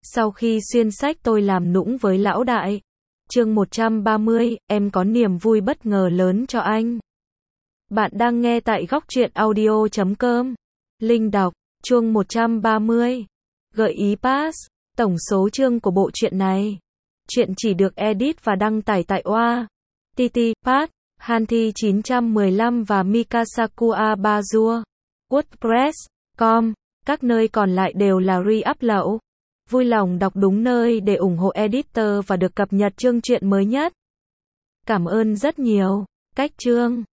Sau khi xuyên sách tôi làm nũng với lão đại. Chương 130, em có niềm vui bất ngờ lớn cho anh. Bạn đang nghe tại góc truyện audio.com. Linh đọc, chương 130. Gợi ý pass. Tổng số chương của bộ truyện này. Truyện chỉ được edit và đăng tải tại OA, TT, Pass, Hanthi 915 và Mikasakua Bazua, WordPress.com. Các nơi còn lại đều là re-upload. Vui lòng đọc đúng nơi để ủng hộ editor và được cập nhật chương truyện mới nhất. Cảm ơn rất nhiều. Cách chương